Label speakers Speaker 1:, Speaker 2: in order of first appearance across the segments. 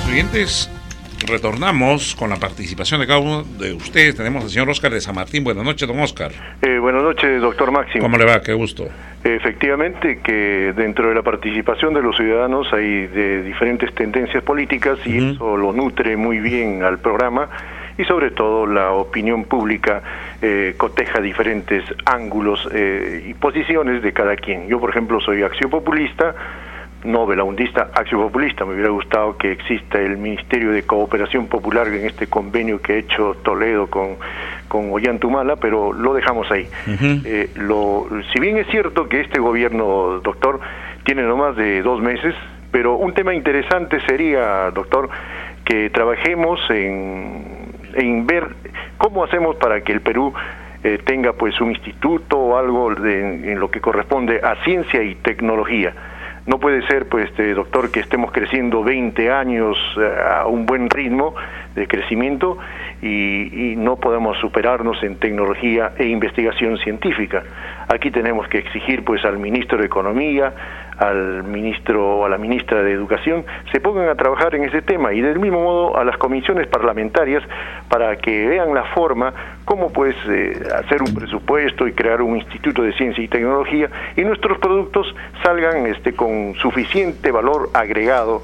Speaker 1: oyentes, retornamos con la participación de cada uno de ustedes. Tenemos al señor Oscar de San Martín. Buenas noches, don Oscar.
Speaker 2: Buenas noches, doctor Máximo.
Speaker 1: ¿Cómo le va? Qué gusto.
Speaker 2: Efectivamente que dentro de la participación de los ciudadanos hay de diferentes tendencias políticas y eso lo nutre muy bien al programa, y sobre todo la opinión pública coteja diferentes ángulos y posiciones de cada quien. Yo, por ejemplo, soy axiopopulista, no belaundista, axiopopulista. Me hubiera gustado que exista el Ministerio de Cooperación Popular en este convenio que ha hecho Toledo con Ollantumala, pero lo dejamos ahí. Si bien es cierto que este gobierno, doctor, tiene no más de 2 meses, pero un tema interesante sería, doctor, que trabajemos en ver cómo hacemos para que el Perú tenga pues un instituto o algo en lo que corresponde a ciencia y tecnología. No puede ser, pues, doctor, que estemos creciendo 20 años a un buen ritmo de crecimiento y no podemos superarnos en tecnología e investigación científica. Aquí tenemos que exigir, pues, al ministro de Economía, al ministro o a la ministra de Educación, se pongan a trabajar en ese tema, y del mismo modo a las comisiones parlamentarias, para que vean la forma cómo pues hacer un presupuesto y crear un instituto de ciencia y tecnología, y nuestros productos salgan con suficiente valor agregado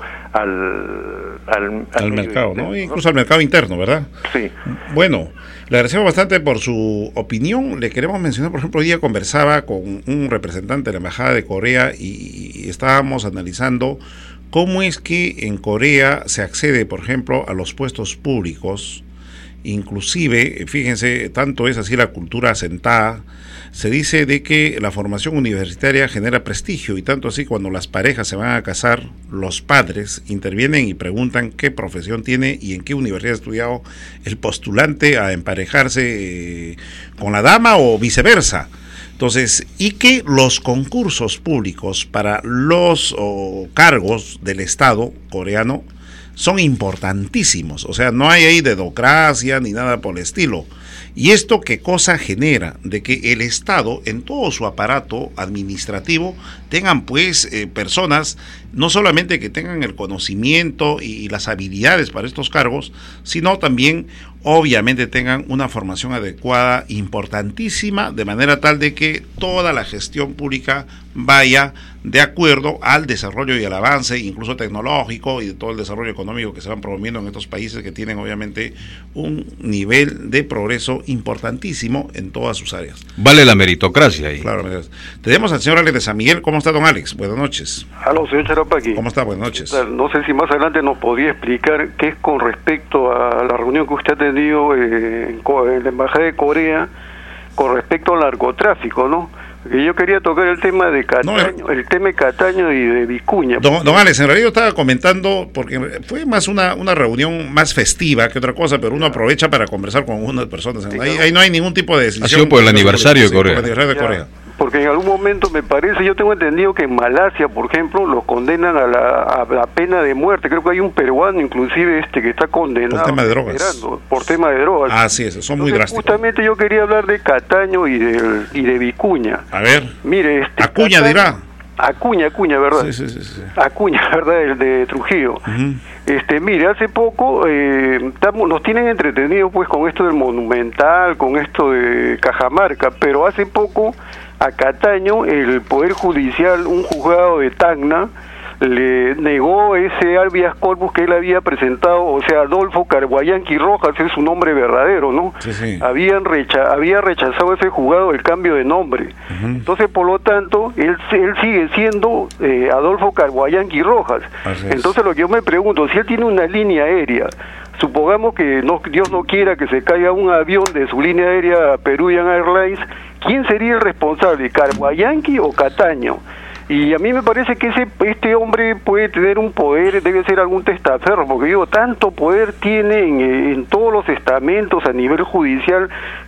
Speaker 2: al
Speaker 1: mercado, ¿no? Incluso al mercado interno, ¿verdad?
Speaker 2: Sí.
Speaker 1: Bueno, le agradecemos bastante por su opinión. Le queremos mencionar, por ejemplo, hoy día conversaba con un representante de la Embajada de Corea y estábamos analizando cómo es que en Corea se accede, por ejemplo, a los puestos públicos. Inclusive, fíjense, tanto es así la cultura asentada, se dice de que la formación universitaria genera prestigio, y tanto así cuando las parejas se van a casar, los padres intervienen y preguntan qué profesión tiene y en qué universidad ha estudiado el postulante a emparejarse con la dama o viceversa. Entonces, y que los concursos públicos para los cargos del Estado coreano son importantísimos, o sea, no hay ahí dedocracia ni nada por el estilo. ¿Y esto qué cosa genera? De que el Estado, en todo su aparato administrativo, tengan pues personas, no solamente que tengan el conocimiento y las habilidades para estos cargos, sino también, obviamente, tengan una formación adecuada, importantísima, de manera tal de que toda la gestión pública vaya de acuerdo al desarrollo y al avance, incluso tecnológico, y de todo el desarrollo económico que se van promoviendo en estos países que tienen obviamente un nivel de progreso importantísimo en todas sus áreas.
Speaker 3: Vale la meritocracia ahí.
Speaker 1: Claro, tenemos al señor Alex de San Miguel. ¿Cómo está, don Alex? Buenas noches.
Speaker 4: Aló, señor Charapaqui.
Speaker 1: ¿Cómo está? Buenas noches.
Speaker 4: No sé si más adelante nos podría explicar qué es con respecto a la reunión que usted ha tenido en la Embajada de Corea con respecto al narcotráfico, ¿no? Que yo quería tocar el tema de Cataño, el tema de Cataño y de Vicuña.
Speaker 1: Don Alex, en realidad yo estaba comentando, porque fue más una reunión más festiva que otra cosa, pero uno aprovecha para conversar con algunas personas.
Speaker 4: Sí,
Speaker 1: ahí no hay ningún tipo de decisión.
Speaker 3: Ha sido por el aniversario de Corea.
Speaker 1: Por el aniversario de Corea.
Speaker 4: Porque en algún momento me parece, yo tengo entendido que en Malasia, por ejemplo, los condenan a la pena de muerte. Creo que hay un peruano inclusive que está condenado
Speaker 1: por tema de drogas.
Speaker 4: Por tema de drogas.
Speaker 1: Ah, sí, eso, son muy drásticos.
Speaker 4: Justamente yo quería hablar de Cataño y de Vicuña.
Speaker 1: A ver.
Speaker 4: Mire,
Speaker 1: Acuña
Speaker 4: Cataño,
Speaker 1: dirá.
Speaker 4: Acuña, ¿verdad?
Speaker 1: Sí.
Speaker 4: Acuña, ¿verdad? El de Trujillo. Mire, hace poco nos tienen entretenidos pues con esto del Monumental, con esto de Cajamarca, pero hace poco a Cataño el Poder Judicial, un juzgado de Tacna, le negó ese habeas corpus que él había presentado, o sea, Adolfo Carguayanqui Rojas es su nombre verdadero, ¿no?
Speaker 1: Sí.
Speaker 4: Había rechazado ese juzgado el cambio de nombre. Entonces, por lo tanto, él sigue siendo Adolfo Carguayanqui Rojas. Entonces, lo que yo me pregunto, si él tiene una línea aérea, supongamos que Dios no quiera que se caiga un avión de su línea aérea Peruvian Airlines, ¿quién sería el responsable, Carguayanqui o Cataño? Y a mí me parece que este hombre puede tener un poder, debe ser algún testaferro, porque tanto poder tiene en todos los estamentos a nivel judicial,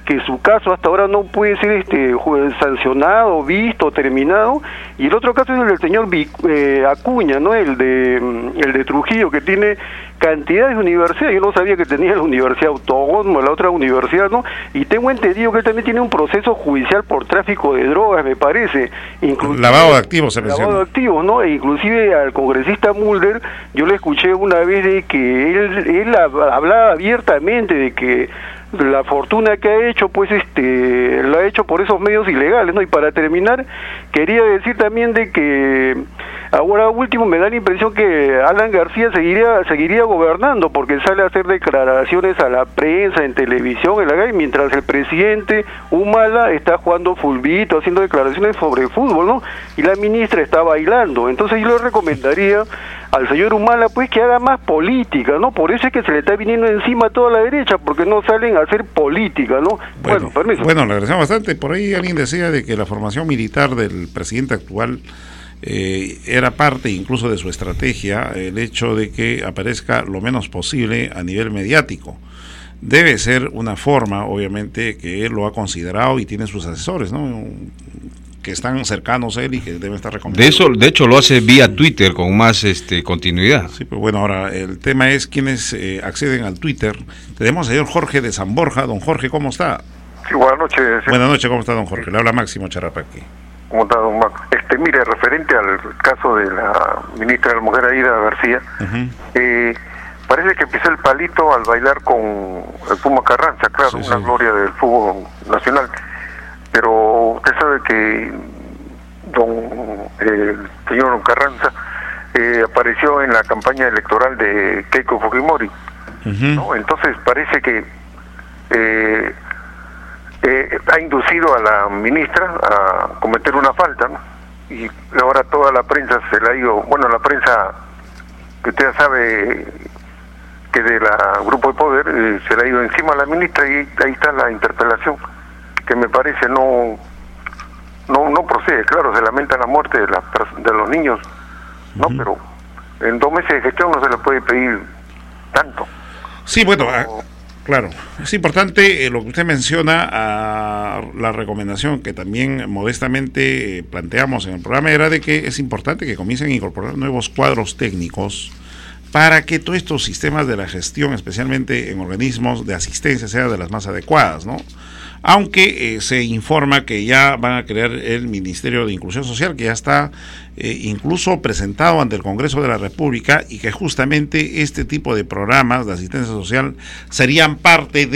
Speaker 4: que su caso hasta ahora no puede ser sancionado, visto, terminado, y el otro caso es el del señor Acuña, ¿no? El de Trujillo, que tiene cantidades de universidades. Yo no sabía que tenía la Universidad Autónoma, la otra universidad, ¿no? Y tengo entendido que él también tiene un proceso judicial por tráfico de drogas, me parece.
Speaker 1: Lavado de activos, se menciona.
Speaker 4: Lavado de activos, ¿no? E inclusive al congresista Mulder, yo le escuché una vez de que él hablaba abiertamente de que la fortuna que ha hecho, pues la ha hecho por esos medios ilegales, ¿no? Y para terminar, quería decir también de que ahora último me da la impresión que Alan García seguiría gobernando, porque sale a hacer declaraciones a la prensa, en televisión, en la calle, mientras el presidente Humala está jugando fulbito, haciendo declaraciones sobre fútbol, ¿no? Y la ministra está bailando. Entonces yo le recomendaría al señor Humala, pues, que haga más política, ¿no? Por eso es que se le está viniendo encima a toda la derecha, porque no salen a hacer política, ¿no?
Speaker 1: Bueno, permiso. Bueno, le agradecemos bastante. Por ahí alguien decía de que la formación militar del presidente actual era parte incluso de su estrategia, el hecho de que aparezca lo menos posible a nivel mediático. Debe ser una forma, obviamente, que él lo ha considerado y tiene sus asesores, ¿no? Que están cercanos a él y que deben estar recomendados.
Speaker 3: De hecho lo hace vía Twitter con más continuidad.
Speaker 1: Sí, pues bueno, ahora el tema es quienes acceden al Twitter. Tenemos al señor Jorge de San Borja. Don Jorge, ¿cómo está?
Speaker 5: Sí, buenas noches. Sí.
Speaker 1: Buenas noches, ¿cómo está, don Jorge? Le habla Máximo Charrapaqui.
Speaker 5: ¿Cómo está, don Max? Mire, referente al caso de la ministra de la Mujer, Aida García, parece que pisó el palito al bailar con el Puma Carranza, claro, sí, una gloria del fútbol nacional. Pero usted sabe que el señor Carranza apareció en la campaña electoral de Keiko Fujimori, ¿no? Entonces parece que ha inducido a la ministra a cometer una falta, ¿no? Y ahora toda la prensa se la ha ido, bueno, la prensa que usted sabe que de la Grupo de Poder se le ha ido encima a la ministra, y ahí está la interpelación, que me parece no procede. Claro, se lamenta la muerte de los niños, ¿no? Pero en 2 meses de gestión no se le puede pedir tanto.
Speaker 1: Sí, bueno, claro, es importante lo que usted menciona. La recomendación que también modestamente planteamos en el programa era de que es importante que comiencen a incorporar nuevos cuadros técnicos para que todos estos sistemas de la gestión, especialmente en organismos de asistencia, sean de las más adecuadas, ¿no? Aunque se informa que ya van a crear el Ministerio de Inclusión Social, que ya está incluso presentado ante el Congreso de la República, y que justamente este tipo de programas de asistencia social serían parte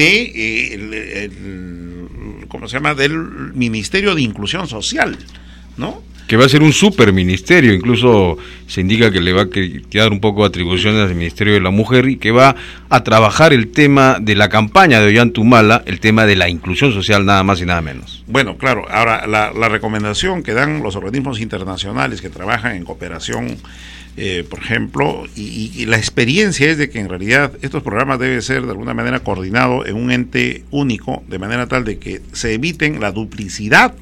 Speaker 1: de ¿cómo se llama?, del Ministerio de Inclusión Social, ¿no?
Speaker 3: Que va a ser un superministerio, incluso se indica que le va a quedar un poco de atribuciones al Ministerio de la Mujer, y que va a trabajar el tema de la campaña de Ollanta-Humala, el tema de la inclusión social, nada más y nada menos.
Speaker 1: Bueno, claro, ahora la recomendación que dan los organismos internacionales que trabajan en cooperación, por ejemplo, y la experiencia es de que en realidad estos programas deben ser de alguna manera coordinados en un ente único, de manera tal de que se eviten la duplicidad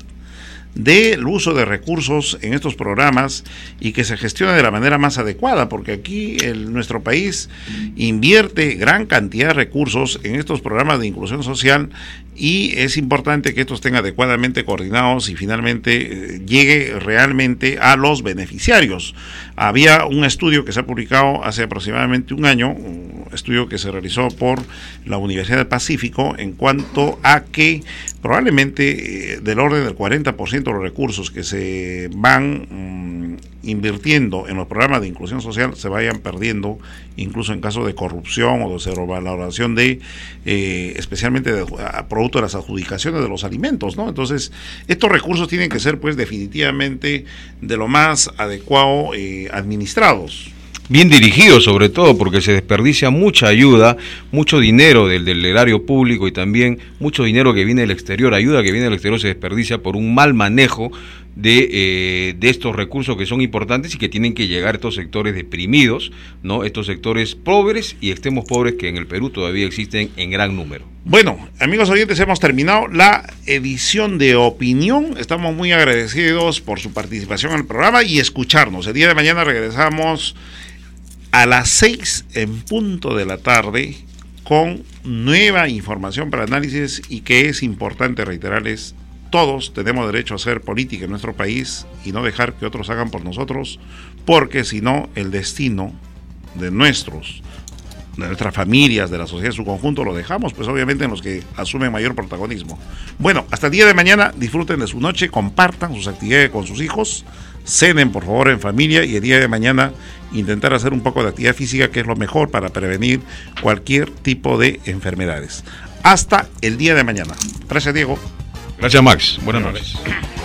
Speaker 1: del uso de recursos en estos programas y que se gestione de la manera más adecuada, porque aquí nuestro país invierte gran cantidad de recursos en estos programas de inclusión social, y es importante que estos estén adecuadamente coordinados y finalmente llegue realmente a los beneficiarios. Había un estudio que se ha publicado hace aproximadamente un año, un estudio que se realizó por la Universidad del Pacífico, en cuanto a que probablemente del orden del 40% de los recursos que se van invirtiendo en los programas de inclusión social se vayan perdiendo, incluso en caso de corrupción o de sobrevaloración de especialmente producto de las adjudicaciones de los alimentos, ¿no? Entonces, estos recursos tienen que ser, pues, definitivamente de lo más adecuado administrados.
Speaker 3: Bien dirigidos, sobre todo, porque se desperdicia mucha ayuda, mucho dinero del erario público, y también mucho dinero que viene del exterior. Ayuda que viene del exterior se desperdicia por un mal manejo de estos recursos que son importantes y que tienen que llegar a estos sectores deprimidos, ¿no? Estos sectores pobres y extremos pobres que en el Perú todavía existen en gran número.
Speaker 1: Bueno, amigos oyentes, hemos terminado la edición de Opinión. Estamos muy agradecidos por su participación en el programa y escucharnos. El día de mañana regresamos a las 6 en punto de la tarde con nueva información para análisis y que es importante reiterarles, todos tenemos derecho a hacer política en nuestro país y no dejar que otros hagan por nosotros, porque si no, el destino de nuestras familias, de la sociedad en su conjunto, lo dejamos, pues obviamente en los que asumen mayor protagonismo. Bueno, hasta el día de mañana, disfruten de su noche, compartan sus actividades con sus hijos, cenen por favor en familia y el día de mañana intentar hacer un poco de actividad física, que es lo mejor para prevenir cualquier tipo de enfermedades. Hasta el día de mañana. Gracias, Diego.
Speaker 3: Gracias, Max. Buenas noches.